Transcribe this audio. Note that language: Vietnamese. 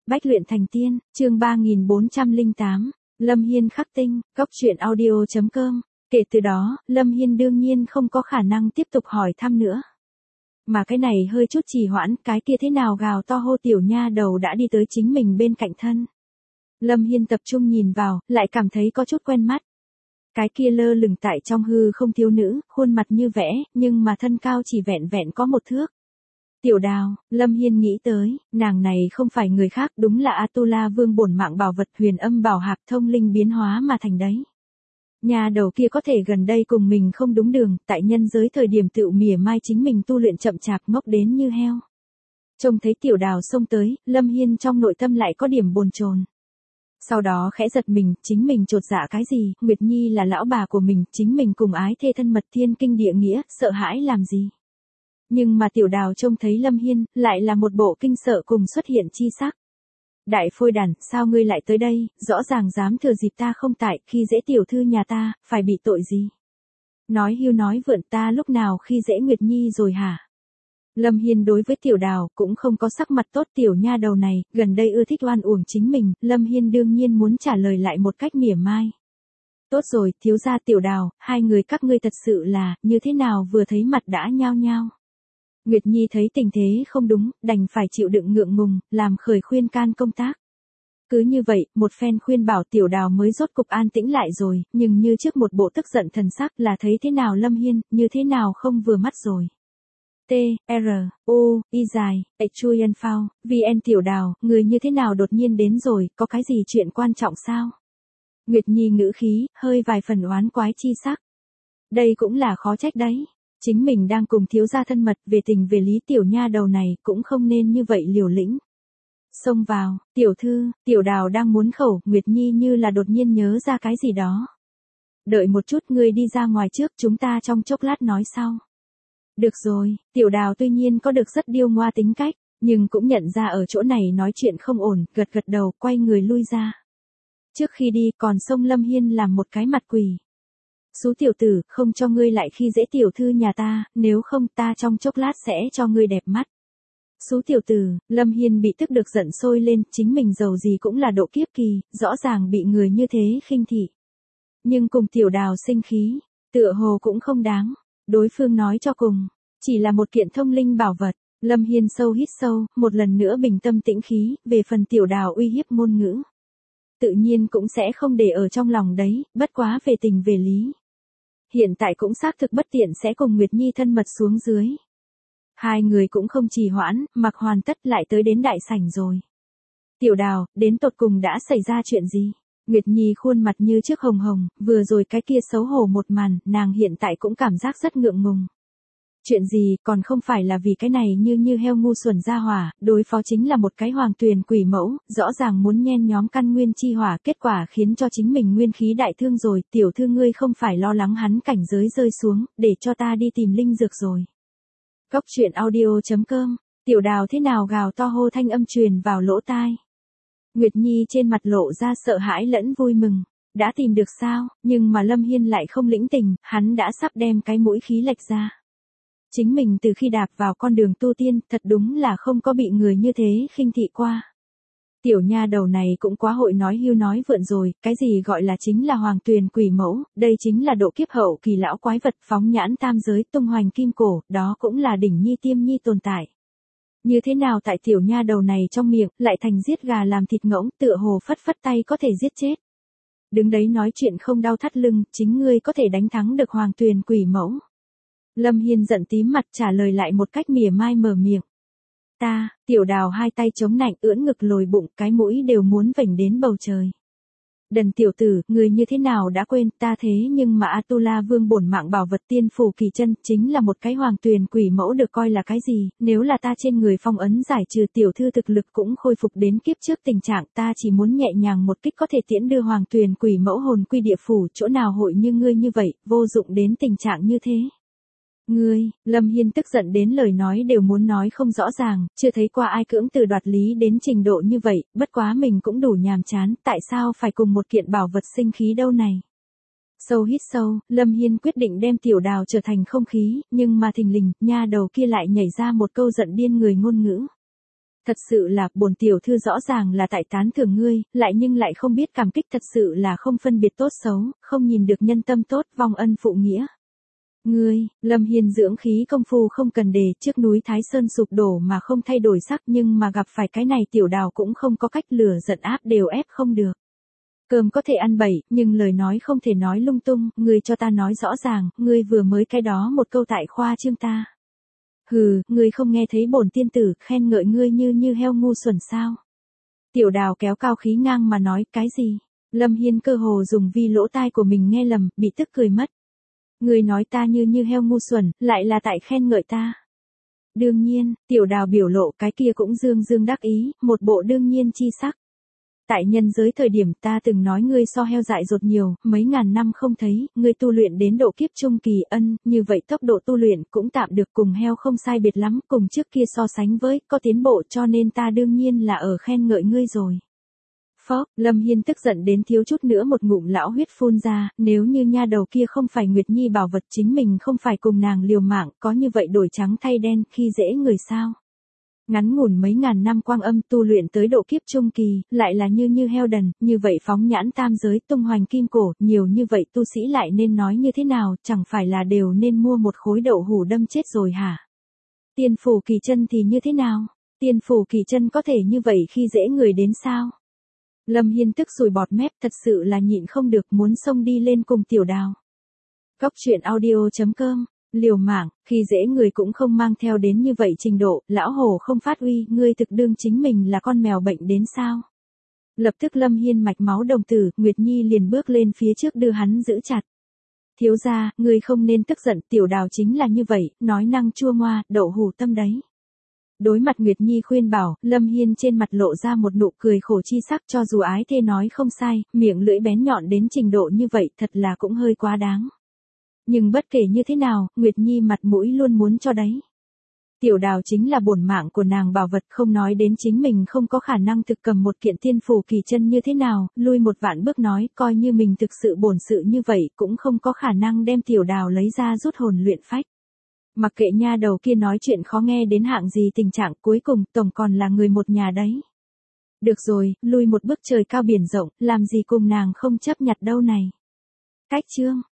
Bách luyện thành tiên, chương 3408, Lâm Hiên khắc tinh, góc truyện audio.com. Kể từ đó, Lâm Hiên đương nhiên không có khả năng tiếp tục hỏi thăm nữa. Mà cái này hơi chút trì hoãn, cái kia thế nào gào to hô tiểu nha đầu đã đi tới chính mình bên cạnh thân. Lâm Hiên tập trung nhìn vào, lại cảm thấy có chút quen mắt. Cái kia lơ lửng tại trong hư không thiếu nữ, khuôn mặt như vẽ, nhưng mà thân cao chỉ vẹn vẹn có 1 thước. Tiểu Đào, Lâm Hiên nghĩ tới, nàng này không phải người khác, đúng là Atula Vương bổn mạng bảo vật Huyền Âm Bảo Hạp thông linh biến hóa mà thành đấy. Nhà đầu kia có thể gần đây cùng mình không đúng đường, tại nhân giới thời điểm tựu mỉa mai chính mình tu luyện chậm chạp ngốc đến như heo. Trông thấy Tiểu Đào xông tới, Lâm Hiên trong nội tâm lại có điểm bồn chồn. Sau đó khẽ giật mình, chính mình chột dạ cái gì, Nguyệt Nhi là lão bà của mình, chính mình cùng ái thê thân mật thiên kinh địa nghĩa, sợ hãi làm gì. Nhưng mà Tiểu Đào trông thấy Lâm Hiên, lại là một bộ kinh sợ cùng xuất hiện chi sắc. Đại phôi đàn, sao ngươi lại tới đây, rõ ràng dám thừa dịp ta không tại, khi dễ tiểu thư nhà ta, phải bị tội gì? Nói hưu nói vượn, ta lúc nào khi dễ Nguyệt Nhi rồi hả? Lâm Hiên đối với Tiểu Đào cũng không có sắc mặt tốt, tiểu nha đầu này, gần đây ưa thích oan uổng chính mình, Lâm Hiên đương nhiên muốn trả lời lại một cách mỉa mai. Tốt rồi, thiếu gia Tiểu Đào, hai người các ngươi thật sự là, như thế nào vừa thấy mặt đã nhao nhao. Nguyệt Nhi thấy tình thế không đúng, đành phải chịu đựng ngượng ngùng, làm khởi khuyên can công tác. Cứ như vậy, một phen khuyên bảo Tiểu Đào mới rốt cục an tĩnh lại rồi, nhưng như trước một bộ tức giận thần sắc là thấy thế nào Lâm Hiên, như thế nào không vừa mắt rồi. T, R, U, Y dài, Chui Ân Phao, VN Tiểu Đào, người như thế nào đột nhiên đến rồi, có cái gì chuyện quan trọng sao? Nguyệt Nhi ngữ khí, hơi vài phần oán quái chi sắc. Đây cũng là khó trách đấy. Chính mình đang cùng thiếu gia thân mật, về tình về lý tiểu nha đầu này cũng không nên như vậy liều lĩnh. Xông vào, tiểu thư, Tiểu Đào đang muốn khẩu, Nguyệt Nhi như là đột nhiên nhớ ra cái gì đó. Đợi một chút, ngươi đi ra ngoài trước, chúng ta trong chốc lát nói sau. Được rồi, Tiểu Đào tuy nhiên có được rất điêu ngoa tính cách, nhưng cũng nhận ra ở chỗ này nói chuyện không ổn, gật gật đầu, quay người lui ra. Trước khi đi còn xông Lâm Hiên làm một cái mặt quỷ. Xú tiểu tử, không cho ngươi lại khi dễ tiểu thư nhà ta, nếu không ta trong chốc lát sẽ cho ngươi đẹp mắt. Xú tiểu tử, Lâm Hiên bị tức được giận sôi lên, chính mình giàu gì cũng là độ kiếp kỳ, rõ ràng bị người như thế khinh thị. Nhưng cùng Tiểu Đào sinh khí, tựa hồ cũng không đáng, đối phương nói cho cùng, chỉ là một kiện thông linh bảo vật. Lâm Hiên sâu hít sâu, một lần nữa bình tâm tĩnh khí, về phần Tiểu Đào uy hiếp ngôn ngữ. Tự nhiên cũng sẽ không để ở trong lòng đấy, bất quá về tình về lý. Hiện tại cũng xác thực bất tiện sẽ cùng Nguyệt Nhi thân mật xuống dưới. Hai người cũng không trì hoãn, mặc hoàn tất lại tới đến đại sảnh rồi. Tiểu Đào, đến tột cùng đã xảy ra chuyện gì? Nguyệt Nhi khuôn mặt như trước hồng hồng, vừa rồi cái kia xấu hổ một màn, nàng hiện tại cũng cảm giác rất ngượng ngùng. Chuyện gì, còn không phải là vì cái này như heo ngu xuẩn ra hỏa, đối phó chính là một cái hoàng tuyền quỷ mẫu, rõ ràng muốn nhen nhóm căn nguyên chi hỏa, kết quả khiến cho chính mình nguyên khí đại thương rồi, tiểu thư ngươi không phải lo lắng hắn cảnh giới rơi xuống, để cho ta đi tìm linh dược rồi. Góc truyện audio.com, Tiểu Đào thế nào gào to hô thanh âm truyền vào lỗ tai. Nguyệt Nhi trên mặt lộ ra sợ hãi lẫn vui mừng. Đã tìm được sao, nhưng mà Lâm Hiên lại không lĩnh tình, hắn đã sắp đem cái mũi khí lệch ra. Chính mình từ khi đạp vào con đường tu tiên, thật đúng là không có bị người như thế khinh thị qua. Tiểu nha đầu này cũng quá hội nói hưu nói vượn rồi, cái gì gọi là chính là hoàng tuyền quỷ mẫu, đây chính là độ kiếp hậu kỳ lão quái vật phóng nhãn tam giới tung hoành kim cổ, đó cũng là đỉnh nhi tiêm nhi tồn tại. Như thế nào tại tiểu nha đầu này trong miệng, lại thành giết gà làm thịt ngỗng, tựa hồ phất phất tay có thể giết chết. Đứng đấy nói chuyện không đau thắt lưng, chính ngươi có thể đánh thắng được hoàng tuyền quỷ mẫu. Lâm Hiên giận tím mặt trả lời lại một cách mỉa mai mở miệng. Ta, Tiểu Đào hai tay chống nạnh ưỡn ngực lồi bụng, cái mũi đều muốn vểnh đến bầu trời. Đần tiểu tử, người như thế nào đã quên ta thế nhưng mà Atula Vương bổn mạng bảo vật tiên phủ kỳ chân chính là một cái hoàng tuyền quỷ mẫu được coi là cái gì, nếu là ta trên người phong ấn giải trừ tiểu thư thực lực cũng khôi phục đến kiếp trước tình trạng, ta chỉ muốn nhẹ nhàng một kích có thể tiễn đưa hoàng tuyền quỷ mẫu hồn quy địa phủ, chỗ nào hội như ngươi như vậy, vô dụng đến tình trạng như thế. Ngươi, Lâm Hiên tức giận đến lời nói đều muốn nói không rõ ràng, chưa thấy qua ai cưỡng từ đoạt lý đến trình độ như vậy, bất quá mình cũng đủ nhàm chán, tại sao phải cùng một kiện bảo vật sinh khí đâu này. Sâu hít sâu, Lâm Hiên quyết định đem Tiểu Đào trở thành không khí, nhưng mà thình lình, nha đầu kia lại nhảy ra một câu giận điên người ngôn ngữ. Thật sự là, bổn tiểu thư rõ ràng là tại tán thưởng ngươi, lại nhưng lại không biết cảm kích, thật sự là không phân biệt tốt xấu, không nhìn được nhân tâm tốt, vong ân phụ nghĩa. Ngươi, Lâm Hiên dưỡng khí công phu không cần đề, trước núi Thái Sơn sụp đổ mà không thay đổi sắc, nhưng mà gặp phải cái này Tiểu Đào cũng không có cách, lửa giận áp đều ép không được. Cơm có thể ăn bậy, nhưng lời nói không thể nói lung tung, ngươi cho ta nói rõ ràng, ngươi vừa mới cái đó một câu tại khoa trương ta. Hừ, ngươi không nghe thấy bổn tiên tử khen ngợi ngươi như heo ngu xuẩn sao? Tiểu Đào kéo cao khí ngang mà nói, cái gì? Lâm Hiên cơ hồ dùng vi lỗ tai của mình nghe lầm, bị tức cười mất. Ngươi nói ta như heo ngu xuẩn, lại là tại khen ngợi ta. Đương nhiên, Tiểu Đào biểu lộ cái kia cũng dương dương đắc ý, một bộ đương nhiên chi sắc. Tại nhân giới thời điểm ta từng nói ngươi so heo dại dột nhiều, mấy ngàn năm không thấy, ngươi tu luyện đến độ kiếp trung kỳ ân, như vậy tốc độ tu luyện cũng tạm được, cùng heo không sai biệt lắm, cùng trước kia so sánh với, có tiến bộ, cho nên ta đương nhiên là ở khen ngợi ngươi rồi. Phó, Lâm Hiên tức giận đến thiếu chút nữa một ngụm lão huyết phun ra, nếu như nha đầu kia không phải Nguyệt Nhi bảo vật, chính mình không phải cùng nàng liều mạng, có như vậy đổi trắng thay đen, khi dễ người sao? Ngắn ngủn mấy ngàn năm quang âm tu luyện tới độ kiếp trung kỳ, lại là như heo đần, như vậy phóng nhãn tam giới, tung hoành kim cổ, nhiều như vậy tu sĩ lại nên nói như thế nào, chẳng phải là đều nên mua một khối đậu hủ đâm chết rồi hả? Tiên phủ kỳ chân thì như thế nào? Tiên phủ kỳ chân có thể như vậy khi dễ người đến sao? Lâm Hiên tức sùi bọt mép, thật sự là nhịn không được, muốn xông đi lên cùng Tiểu Đào. Cóc truyện audio.com, liều mạng, khi dễ người cũng không mang theo đến như vậy trình độ, lão hổ không phát uy, ngươi thực đương chính mình là con mèo bệnh đến sao? Lập tức Lâm Hiên mạch máu đồng tử, Nguyệt Nhi liền bước lên phía trước đưa hắn giữ chặt. Thiếu gia, ngươi không nên tức giận, Tiểu Đào chính là như vậy, nói năng chua ngoa, đậu hủ tâm đấy. Đối mặt Nguyệt Nhi khuyên bảo, Lâm Hiên trên mặt lộ ra một nụ cười khổ chi sắc, cho dù ái thê nói không sai, miệng lưỡi bén nhọn đến trình độ như vậy, thật là cũng hơi quá đáng. Nhưng bất kể như thế nào, Nguyệt Nhi mặt mũi luôn muốn cho đấy. Tiểu Đào chính là bổn mạng của nàng bảo vật, không nói đến chính mình không có khả năng thực cầm một kiện tiên phủ kỳ chân như thế nào, lui một vạn bước nói, coi như mình thực sự bổn sự như vậy, cũng không có khả năng đem Tiểu Đào lấy ra rút hồn luyện phách. Mặc kệ nha đầu kia nói chuyện khó nghe đến hạng gì tình trạng, cuối cùng tổng còn là người một nhà đấy. Được rồi, lui một bước trời cao biển rộng, làm gì cùng nàng không chấp nhặt đâu này. Cách chương